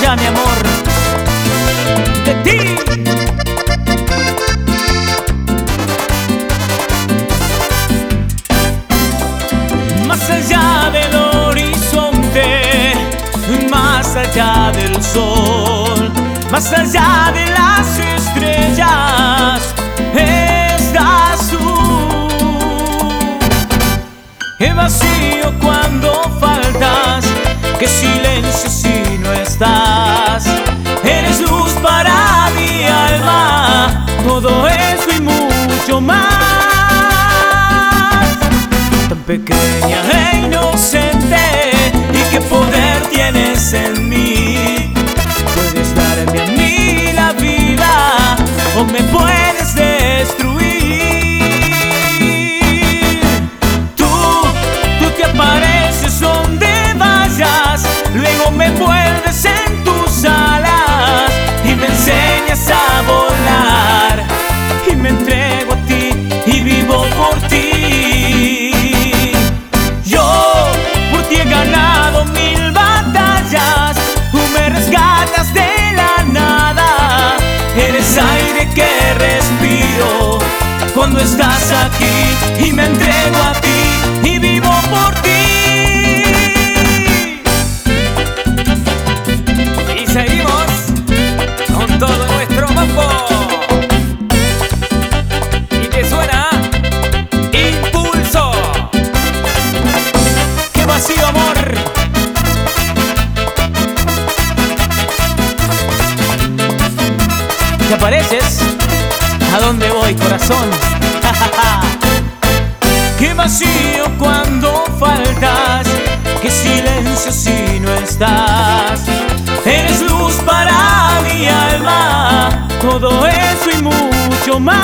ya, mi amor, de ti. Más allá del horizonte, más allá del sol, más allá de las estrellas, estás tú. El vacío cuando faltas, qué silencio si no estás. Eres luz para mi alma, todo eso y mucho más. Tan pequeña e inocente, y qué poder tienes en mí. Puedes darme a mí la vida o me puedes destruir. Tú te apareces donde vayas, luego me envuelves en tus alas y me enseñas a volar. Y me entrego a ti y vivo por ti. Yo por ti he ganado 1000 batallas, tú me rescatas de la nada. Eres aire que respiro cuando estás aquí, y me entrego a ti y vivo por ti. Y seguimos con todo nuestro mambo. Y te suena Impulso. ¡Qué vacío, amor! ¿Te apareces? ¿A dónde voy, corazón? Qué vacío cuando faltas, qué silencio si no estás. Eres luz para mi alma, todo eso y mucho más.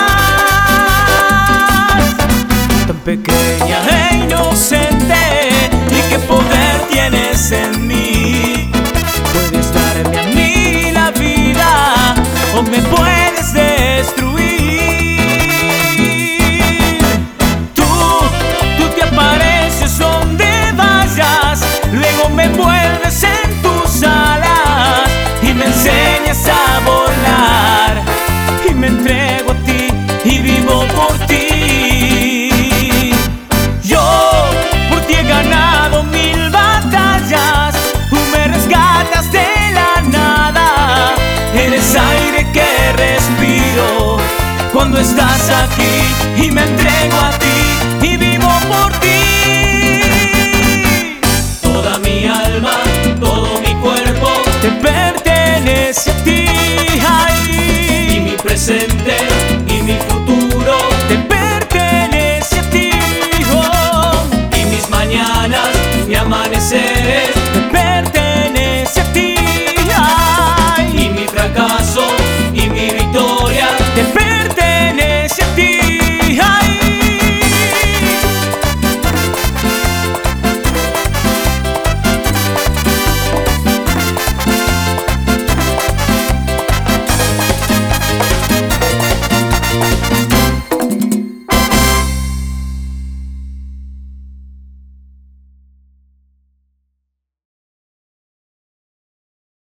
Tan pequeña e inocente, y qué poder tienes en mí. Puedes darme a mí la vida o me puedes destruir. Tú te apareces donde vayas, luego me envuelves en tus alas y me enseñas a volar. Y me entrego a ti y vivo por ti. Yo por ti he ganado 1000 batallas, tú me rescatas de la nada. Eres aire que respiro cuando estás aquí, y me entrego a ti